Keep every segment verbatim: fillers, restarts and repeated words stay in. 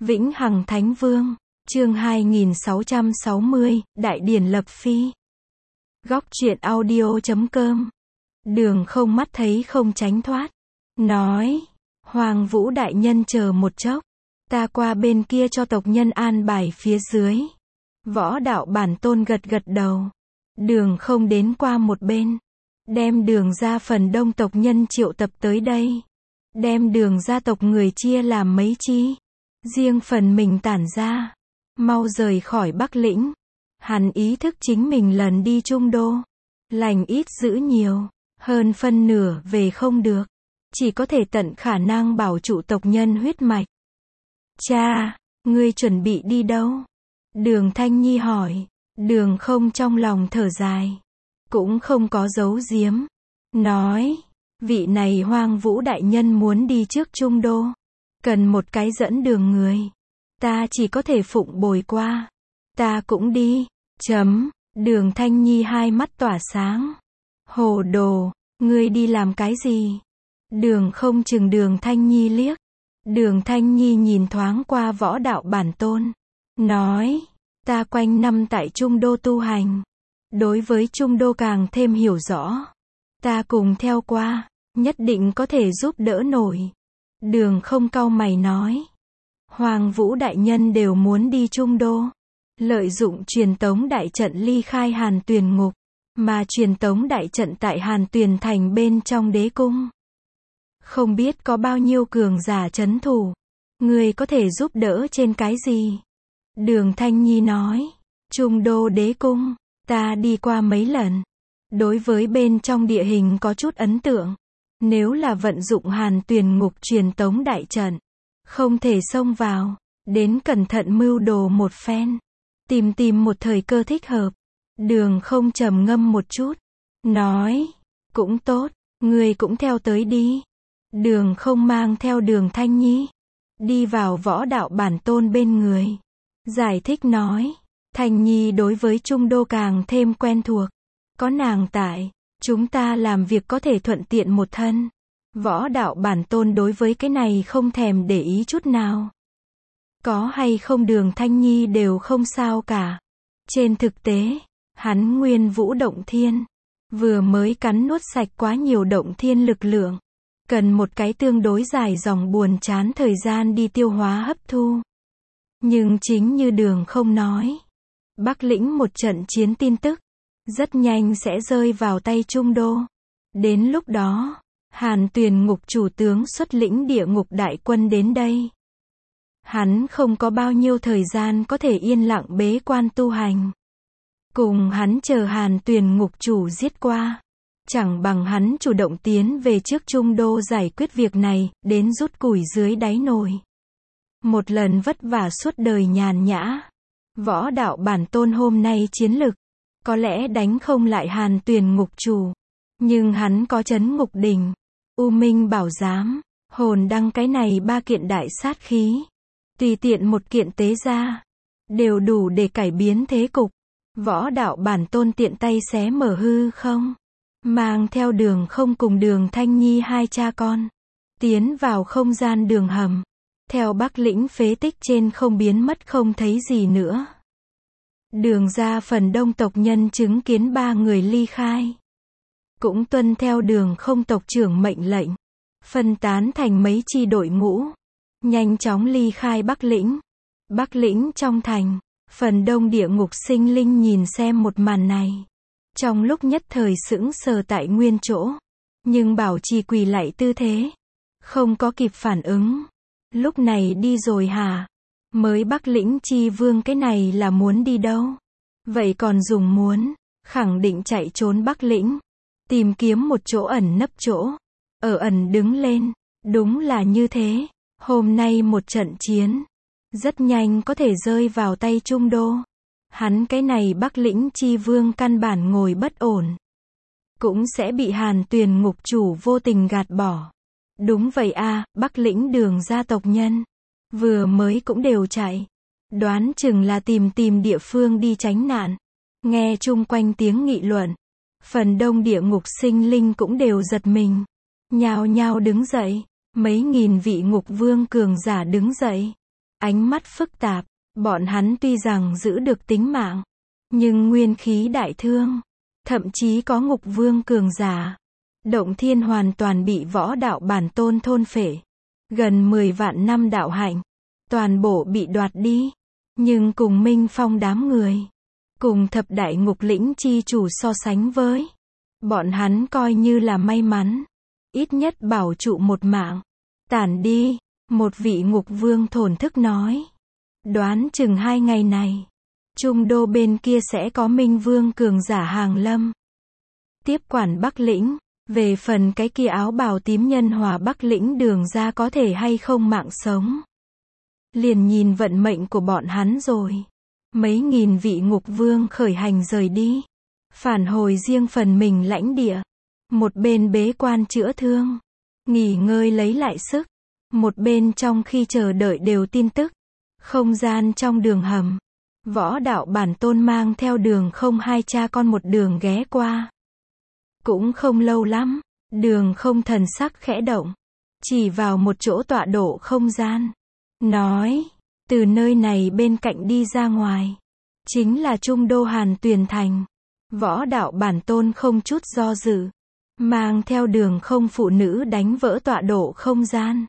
Vĩnh Hằng Thánh Vương, chương hai nghìn sáu trăm sáu mươi, Đại Điển Lập Phi. Góc truyện audio chấm com. Đường Không mắt thấy không tránh thoát. Nói, Hoàng Vũ Đại Nhân chờ một chốc. Ta qua bên kia cho tộc nhân an bài phía dưới. Võ Đạo Bản Tôn gật gật đầu. Đường Không đến qua một bên. Đem Đường gia phần đông tộc nhân triệu tập tới đây. Đem Đường gia tộc người chia làm mấy chi. Riêng phần mình tản ra. Mau rời khỏi Bắc Lĩnh. Hắn ý thức chính mình lần đi Trung Đô. Lành ít giữ nhiều. Hơn phân nửa về không được. Chỉ có thể tận khả năng bảo trụ tộc nhân huyết mạch. Cha, ngươi chuẩn bị đi đâu? Đường Thanh Nhi hỏi. Đường Không trong lòng thở dài. Cũng không có giấu giếm. Nói, vị này Hoang Vũ Đại Nhân muốn đi trước Trung Đô. Cần một cái dẫn đường người. Ta chỉ có thể phụng bồi qua. Ta cũng đi. Chấm. Đường Thanh Nhi hai mắt tỏa sáng. Hồ đồ, ngươi đi làm cái gì? Đường Không chừng Đường Thanh Nhi liếc. Đường Thanh Nhi nhìn thoáng qua Võ Đạo Bản Tôn. Nói, ta quanh năm tại Trung Đô tu hành. Đối với Trung Đô càng thêm hiểu rõ. Ta cùng theo qua, nhất định có thể giúp đỡ nổi. Đường Không cau mày nói. Hoàng Vũ Đại Nhân đều muốn đi Trung Đô. Lợi dụng truyền tống đại trận ly khai Hàn Tuyền Ngục. Mà truyền tống đại trận tại Hàn Tuyền Thành bên trong đế cung. Không biết có bao nhiêu cường giả trấn thủ. Người có thể giúp đỡ trên cái gì? Đường Thanh Nhi nói. Trung Đô đế cung. Ta đi qua mấy lần. Đối với bên trong địa hình có chút ấn tượng. Nếu là vận dụng Hàn Tuyền Ngục truyền tống đại trận. Không thể xông vào. Đến cẩn thận mưu đồ một phen. Tìm tìm một thời cơ thích hợp. Đường Không trầm ngâm một chút. Nói. Cũng tốt. Người cũng theo tới đi. Đường Không mang theo Đường Thanh Nhi. Đi vào Võ Đạo Bản Tôn bên người. Giải thích nói. Thanh Nhi đối với Trung Đô càng thêm quen thuộc. Có nàng tại. Chúng ta làm việc có thể thuận tiện một thân. Võ Đạo Bản Tôn đối với cái này không thèm để ý chút nào. Có hay không Đường Thanh Nhi đều không sao cả. Trên thực tế, hắn nguyên vũ động thiên. Vừa mới cắn nuốt sạch quá nhiều động thiên lực lượng. Cần một cái tương đối dài dòng buồn chán thời gian đi tiêu hóa hấp thu. Nhưng chính như Đường Không nói. Bắc Lĩnh một trận chiến tin tức. Rất nhanh sẽ rơi vào tay Trung Đô. Đến lúc đó, Hàn Tuyền Ngục chủ tướng xuất lĩnh địa ngục đại quân đến đây. Hắn không có bao nhiêu thời gian có thể yên lặng bế quan tu hành. Cùng hắn chờ Hàn Tuyền Ngục chủ giết qua. Chẳng bằng hắn chủ động tiến về trước Trung Đô giải quyết việc này, đến rút củi dưới đáy nồi. Một lần vất vả suốt đời nhàn nhã. Võ Đạo Bản Tôn hôm nay chiến lực. Có lẽ đánh không lại Hàn Tuyền Ngục chủ. Nhưng hắn có Trấn Ngục Đỉnh, U Minh Bảo Giám, Hồn Đăng cái này ba kiện đại sát khí. Tùy tiện một kiện tế ra. Đều đủ để cải biến thế cục. Võ Đạo Bản Tôn tiện tay xé mở hư không. Mang theo Đường Không cùng Đường Thanh Nhi hai cha con. Tiến vào không gian đường hầm. Theo Bắc Lĩnh phế tích trên không biến mất không thấy gì nữa. Đường gia phần đông tộc nhân chứng kiến ba người ly khai. Cũng tuân theo Đường Không tộc trưởng mệnh lệnh. Phân tán thành mấy chi đội ngũ. Nhanh chóng ly khai Bắc Lĩnh. Bắc Lĩnh trong thành. Phần đông địa ngục sinh linh nhìn xem một màn này. Trong lúc nhất thời sững sờ tại nguyên chỗ. Nhưng bảo trì quỳ lạy tư thế. Không có kịp phản ứng. Lúc này đi rồi hả? Mới Bắc Lĩnh chi vương cái này là muốn đi đâu? Vậy còn dùng muốn. Khẳng định chạy trốn Bắc Lĩnh. Tìm kiếm một chỗ ẩn nấp chỗ. Ở ẩn đứng lên. Đúng là như thế. Hôm nay một trận chiến. Rất nhanh có thể rơi vào tay Trung Đô. Hắn cái này Bắc Lĩnh chi vương căn bản ngồi bất ổn. Cũng sẽ bị Hàn Tuyền Ngục chủ vô tình gạt bỏ. Đúng vậy a, Bắc Lĩnh Đường gia tộc nhân. Vừa mới cũng đều chạy. Đoán chừng là tìm tìm địa phương đi tránh nạn. Nghe chung quanh tiếng nghị luận. Phần đông địa ngục sinh linh cũng đều giật mình. Nhao nhao đứng dậy. Mấy nghìn vị ngục vương cường giả đứng dậy. ánh mắt phức tạp, bọn hắn tuy rằng giữ được tính mạng, nhưng nguyên khí đại thương, thậm chí có ngục vương cường giả. Động thiên hoàn toàn bị võ đạo bản tôn thôn phệ. Gần mười vạn năm đạo hạnh, toàn bộ bị đoạt đi. Nhưng cùng Minh Phong đám người, cùng thập đại ngục lĩnh chi chủ so sánh với, bọn hắn coi như là may mắn. Ít nhất bảo trụ một mạng. Tản đi, một vị ngục vương thổn thức nói. Đoán chừng hai ngày này, Trung Đô bên kia sẽ có Minh Vương cường giả hàng lâm. Tiếp quản Bắc Lĩnh. Về phần cái kia áo bào tím nhân hòa Bắc Lĩnh đường ra có thể hay không mạng sống, liền nhìn vận mệnh của bọn hắn rồi. Mấy nghìn vị ngục vương khởi hành rời đi, phản hồi riêng phần mình lãnh địa. Một bên bế quan chữa thương, nghỉ ngơi lấy lại sức. Một bên trong khi chờ đợi đều tin tức. Không gian trong đường hầm, võ đạo bản tôn mang theo đường không hai cha con một đường ghé qua. Cũng không lâu lắm, đường không thần sắc khẽ động, chỉ vào một chỗ tọa độ không gian. Nói, từ nơi này bên cạnh đi ra ngoài, chính là Trung Đô Hàn Tuyền Thành. Võ đạo bản tôn không chút do dự, mang theo đường không phụ nữ đánh vỡ tọa độ không gian.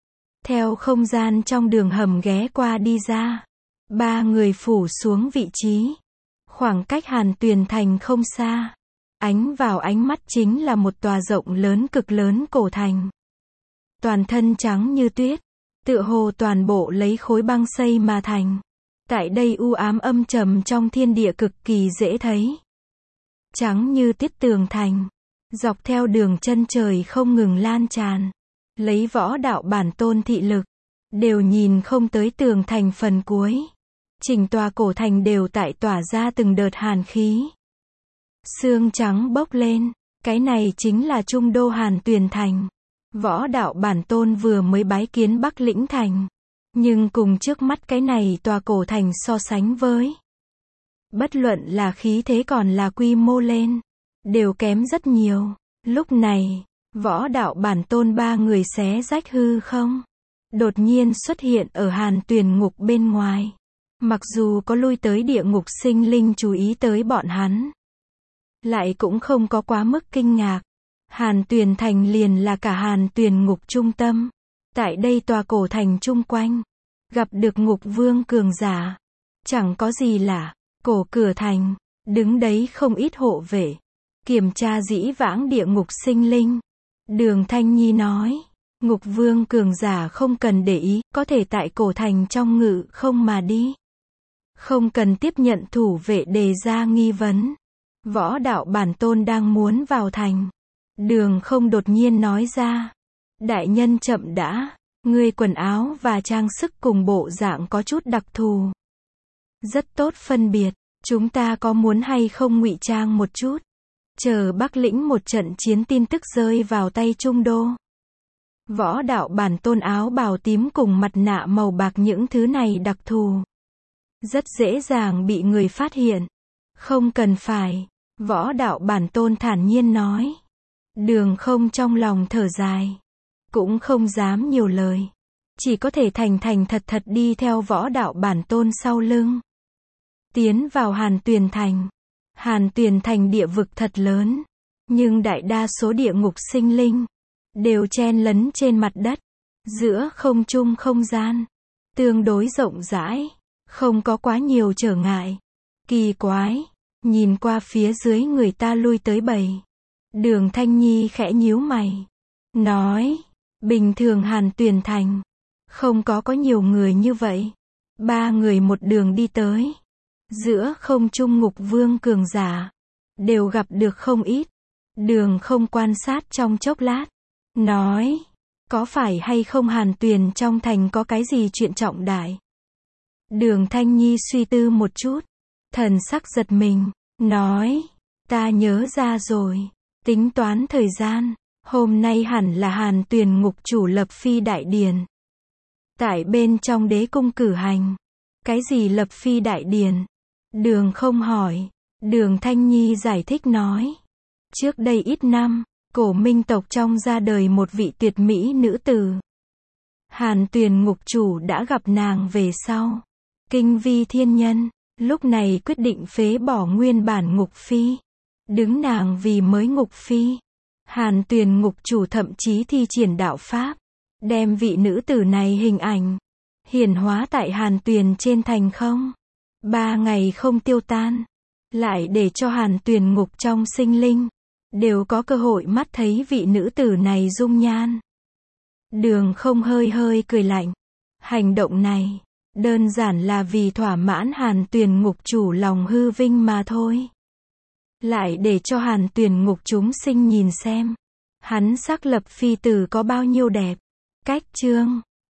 Theo không gian trong đường hầm ghé qua đi ra, ba người phủ xuống vị trí. Khoảng cách Hàn Tuyền Thành không xa. Ánh vào ánh mắt chính là một tòa rộng lớn cực lớn cổ thành. Toàn thân trắng như tuyết, tựa hồ toàn bộ lấy khối băng xây mà thành. Tại đây u ám âm trầm trong thiên địa cực kỳ dễ thấy. Trắng như tuyết tường thành, dọc theo đường chân trời không ngừng lan tràn. Lấy võ đạo bản tôn thị lực, đều nhìn không tới tường thành phần cuối. Chỉnh tòa cổ thành đều tại tỏa ra từng đợt hàn khí. Sương trắng bốc lên, cái này chính là Trung Đô Hàn Tuyền Thành. Võ đạo bản tôn vừa mới bái kiến Bắc Lĩnh Thành, nhưng cùng trước mắt cái này tòa cổ thành so sánh với, bất luận là khí thế còn là quy mô lên, đều kém rất nhiều. Lúc này, võ đạo bản tôn ba người xé rách hư không, đột nhiên xuất hiện ở Hàn Tuyền ngục bên ngoài. Mặc dù có lui tới địa ngục sinh linh chú ý tới bọn hắn, lại cũng không có quá mức kinh ngạc. Hàn Tuyền Thành liền là cả Hàn Tuyền ngục trung tâm. Tại đây tòa cổ thành chung quanh, gặp được ngục vương cường giả. Chẳng có gì lạ, cổ cửa thành, đứng đấy không ít hộ vệ, kiểm tra dĩ vãng địa ngục sinh linh. Đường Thanh Nhi nói, ngục vương cường giả không cần để ý, có thể tại cổ thành trong ngự không mà đi. Không cần tiếp nhận thủ vệ đề ra nghi vấn. Võ đạo bản tôn đang muốn vào thành. Đường không đột nhiên nói ra. Đại nhân chậm đã, ngươi quần áo và trang sức cùng bộ dạng có chút đặc thù. Rất tốt phân biệt, chúng ta có muốn hay không ngụy trang một chút. Chờ Bắc Lĩnh một trận chiến tin tức rơi vào tay Trung Đô. Võ đạo bản tôn áo bào tím cùng mặt nạ màu bạc những thứ này đặc thù. Rất dễ dàng bị người phát hiện. Không cần phải. Võ đạo bản tôn thản nhiên nói. Đường không trong lòng thở dài. Cũng không dám nhiều lời. Chỉ có thể thành thành thật thật đi theo võ đạo bản tôn sau lưng. Tiến vào Hàn Tuyền Thành. Hàn Tuyền Thành địa vực thật lớn. Nhưng đại đa số địa ngục sinh linh đều chen lấn trên mặt đất. Giữa không trung không gian tương đối rộng rãi. Không có quá nhiều trở ngại. Kỳ quái. Nhìn qua phía dưới người ta lui tới bầy. Đường Thanh Nhi khẽ nhíu mày. Nói. Bình thường Hàn Tuyền Thành không có có nhiều người như vậy. Ba người một đường đi tới. Giữa không trung ngục vương cường giả đều gặp được không ít. Đường không quan sát trong chốc lát. Nói. Có phải hay không Hàn Tuyền trong thành có cái gì chuyện trọng đại? Đường Thanh Nhi suy tư một chút. Thần sắc giật mình. Nói. Ta nhớ ra rồi. Tính toán thời gian. Hôm nay hẳn là Hàn Tuyền ngục chủ lập phi đại điển. Tại bên trong đế cung cử hành. Cái gì lập phi đại điển? Đường không hỏi. Đường Thanh Nhi giải thích nói. Trước đây ít năm, cổ minh tộc trong ra đời một vị tuyệt mỹ nữ tử. Hàn Tuyền ngục chủ đã gặp nàng về sau. Kinh vi thiên nhân, lúc này quyết định phế bỏ nguyên bản ngục phi. Đứng nàng vì mới ngục phi. Hàn Tuyền ngục chủ thậm chí thi triển đạo pháp. Đem vị nữ tử này hình ảnh. Hiển hóa tại Hàn Tuyền trên thành không. Ba ngày không tiêu tan. Lại để cho Hàn Tuyền ngục trong sinh linh. Đều có cơ hội mắt thấy vị nữ tử này dung nhan. Đường không hơi hơi cười lạnh. Hành động này, đơn giản là vì thỏa mãn Hàn Tuyền ngục chủ lòng hư vinh mà thôi. Lại để cho Hàn Tuyền ngục chúng sinh nhìn xem. Hắn xác lập phi tử có bao nhiêu đẹp. Cách chương